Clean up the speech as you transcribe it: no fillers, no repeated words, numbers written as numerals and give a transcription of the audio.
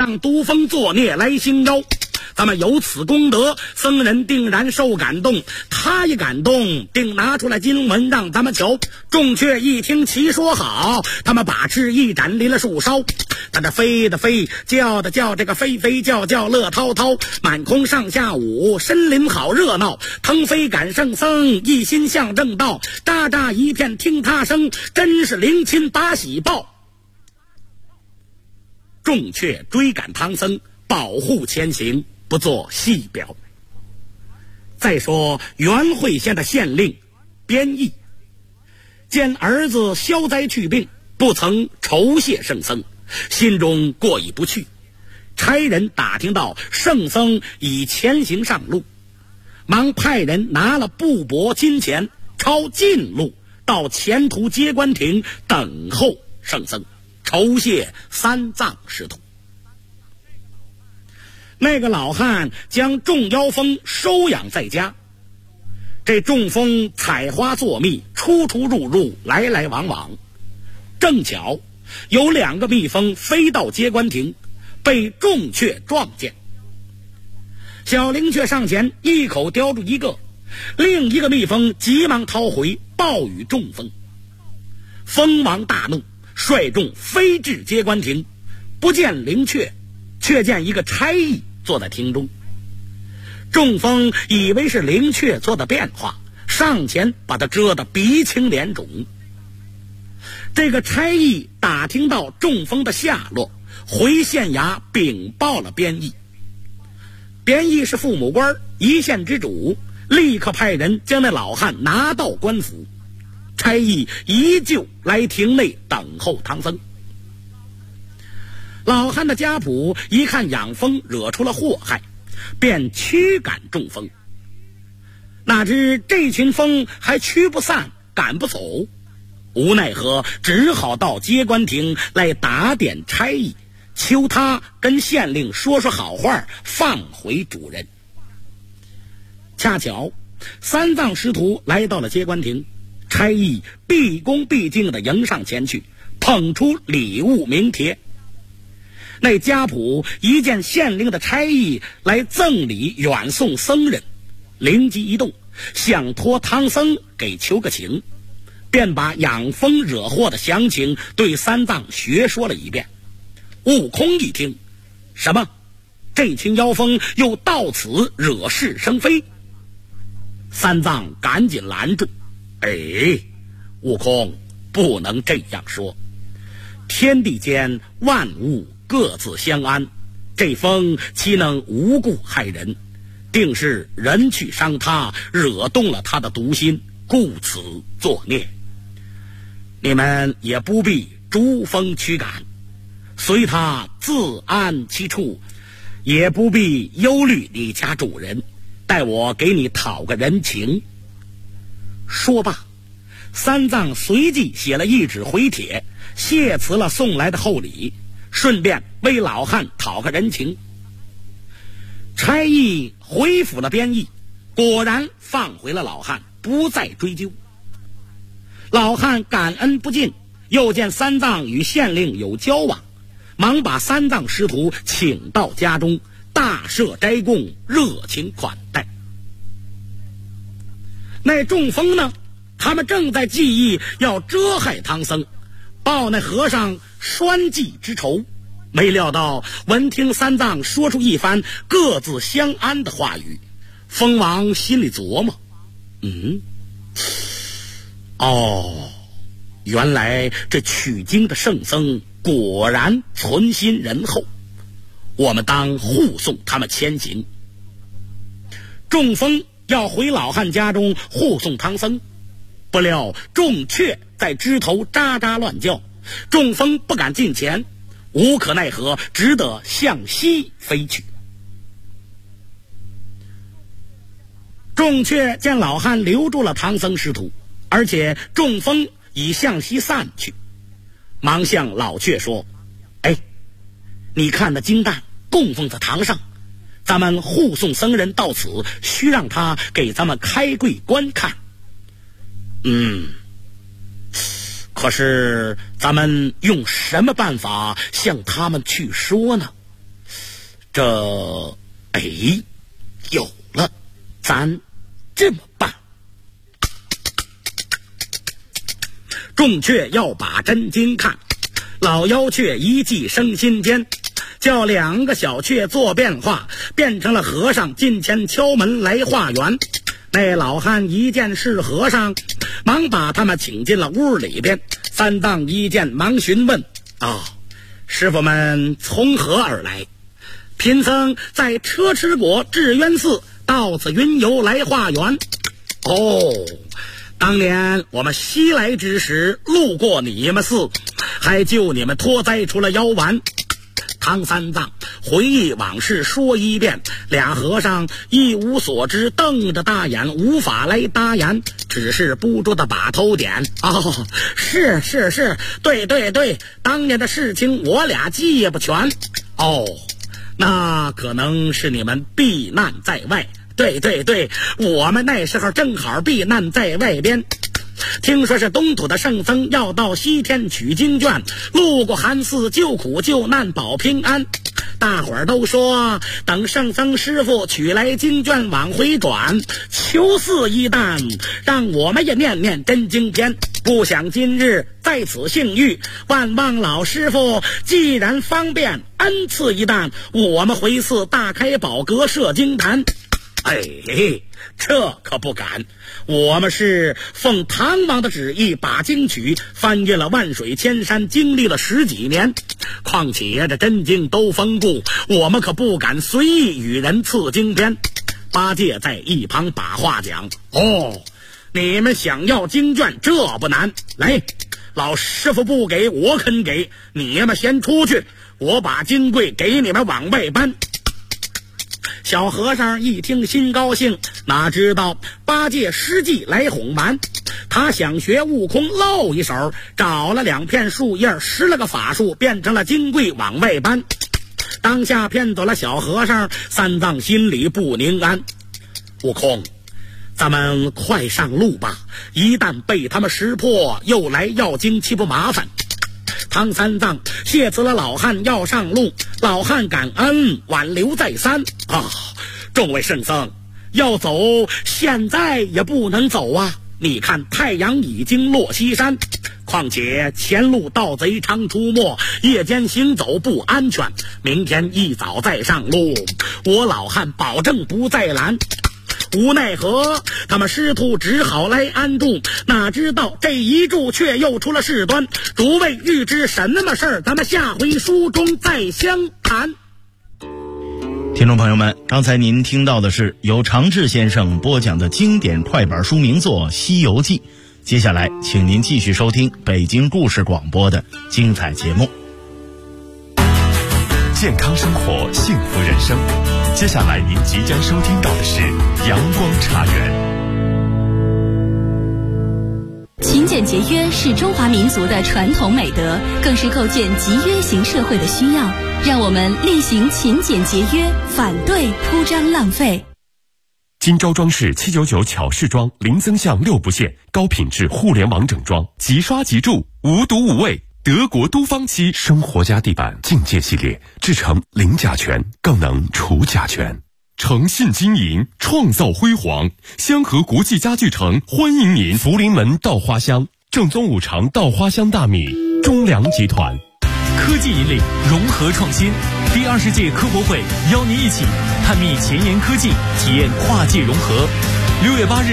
让毒蜂作孽来兴妖。咱们有此功德，僧人定然受感动，他一感动，定拿出来经文让咱们求。众雀一听其说好，他们把翅一展，离了树梢。他这飞的飞，叫的叫，这个飞飞叫叫乐滔滔，满空上下舞，森林好热闹。腾飞赶圣僧，一心向正道，喳喳一片听他声，真是灵亲把喜报。众雀追赶唐僧，保护前行，不做细表。再说元会县的县令边义见儿子消灾去病，不曾酬谢圣僧，心中过意不去，差人打听到圣僧已前行上路，忙派人拿了布帛金钱，抄近路到前途接官亭等候圣僧，酬谢三藏师徒。那个老汉将众妖蜂收养在家，这众蜂采花作蜜，出出入入，来来往往。正巧有2个蜜蜂飞到接官亭，被众雀撞见。小灵雀上前一口叼住一个，另一个蜜蜂急忙掏回，报与众蜂。蜂王大怒，率众飞至接官亭，不见灵雀，却见一个差役坐在厅中。众蜂以为是灵雀做的变化，上前把他遮得鼻青脸肿。这个差役打听到众蜂的下落，回县衙禀报了边役。边役是父母官，一县之主，立刻派人将那老汉拿到官府。差役依旧来庭内等候唐僧。老汉的家仆一看养蜂惹出了祸害，便驱赶众蜂。哪知这群蜂还驱不散，赶不走，无奈何，只好到接官亭来打点差役，求他跟县令说说好话，放回主人。恰巧三藏师徒来到了接官亭，差役毕恭毕敬地迎上前去，捧出礼物名帖。那家仆一见县令的差役来赠礼远送僧人，灵机一动，想托唐僧给求个情，便把养蜂惹祸的详情对三藏学说了一遍。悟空一听，什么？这群妖蜂又到此惹是生非？三藏赶紧拦住，悟空，不能这样说。天地间万物各自相安，这蜂岂能无故害人？定是人去伤他，惹动了他的毒心，故此作孽。你们也不必逐蜂驱赶，随他自安其处，也不必忧虑你家主人，待我给你讨个人情。说罢，三藏随即写了一纸回帖，谢辞了送来的厚礼，顺便为老汉讨个人情。差役回府了边役，果然放回了老汉，不再追究。老汉感恩不尽，又见三藏与县令有交往，忙把三藏师徒请到家中，大设斋供，热情款待。那众蜂呢，他们正在计议要遮害唐僧，报那和尚栓计之仇。没料到闻听三藏说出一番各自相安的话语，蜂王心里琢磨，原来这取经的圣僧果然存心仁厚，我们当护送他们前行。众蜂要回老汉家中护送唐僧，不料众雀在枝头喳喳乱叫，众蜂不敢近前，无可奈何，只得向西飞去。众雀见老汉留住了唐僧师徒，而且众蜂已向西散去，忙向老雀说，你看那金蛋供奉在堂上，咱们护送僧人到此，需让他给咱们开柜观看。可是咱们用什么办法向他们去说呢？ 有了，咱这么办。众雀要把真经看，老妖雀一计生心间，叫2个小雀做变化，变成了和尚近前敲门来化缘。那老汉一见是和尚，忙把他们请进了屋里边。三藏一见忙询问：师傅们从何而来？贫僧在车迟国智渊寺到此云游来化缘。当年我们西来之时路过你们寺，还救你们脱灾出了妖丸。唐三藏回忆往事说一遍，俩和尚一无所知，瞪着大眼无法来答言，只是不住的把头点。是，对，当年的事情我俩记不全。那可能是你们避难在外。对，我们那时候正好避难在外边，听说是东土的圣僧要到西天取经卷，路过寒寺救苦救难保平安。大伙儿都说等圣僧师傅取来经卷往回转，求寺一担，让我们也念念真经篇。不想今日在此幸遇，万望老师傅既然方便恩赐一担，我们回寺大开宝阁设经坛。这可不敢，我们是奉唐王的旨意把经取，翻越了万水千山，经历了10几年，况且这真经都封固，我们可不敢随意与人赐经篇。八戒在一旁把话讲：你们想要经卷这不难，来，老师傅不给我肯给，你们先出去，我把金柜给你们往外搬。小和尚一听心高兴，哪知道八戒施计来哄瞒，他想学悟空露一手，找了2片树叶，施了个法术，变成了金柜往外搬。当下骗走了小和尚，三藏心里不宁安。悟空，咱们快上路吧，一旦被他们识破，又来要经岂不麻烦？唐三藏谢辞了老汉要上路，老汉感恩挽留再三。众位圣僧，要走现在也不能走啊，你看太阳已经落西山，况且前路盗贼常出没，夜间行走不安全，明天一早再上路，我老汉保证不再拦。无奈何，他们师徒只好来安住，哪知道这一住却又出了事端。诸位欲知什么事儿，咱们下回书中再相谈。 听众朋友们，刚才您听到的是由常志先生播讲的经典快板书名作《西游记》，接下来请您继续收听北京故事广播的精彩节目。 健康生活，幸福人生。接下来您即将收听到的是阳光茶园。 勤俭节约是中华民族的传统美德，更是构建集约型社会的需要。让我们厉行勤俭节约，反对铺张浪费。 金州装饰799巧饰装，零增项6不限，高品质互联网整装，即刷即住，无毒无味。德国都方漆生活家地板境界系列，制成零甲醛，更能除甲醛。诚信经营，创造辉煌。香河国际家具城欢迎您。福临门稻花香，正宗5常稻花香大米，中粮集团。 科技引领，融合创新。第20届科博会邀您一起探秘前沿科技，体验跨界融合。6月8日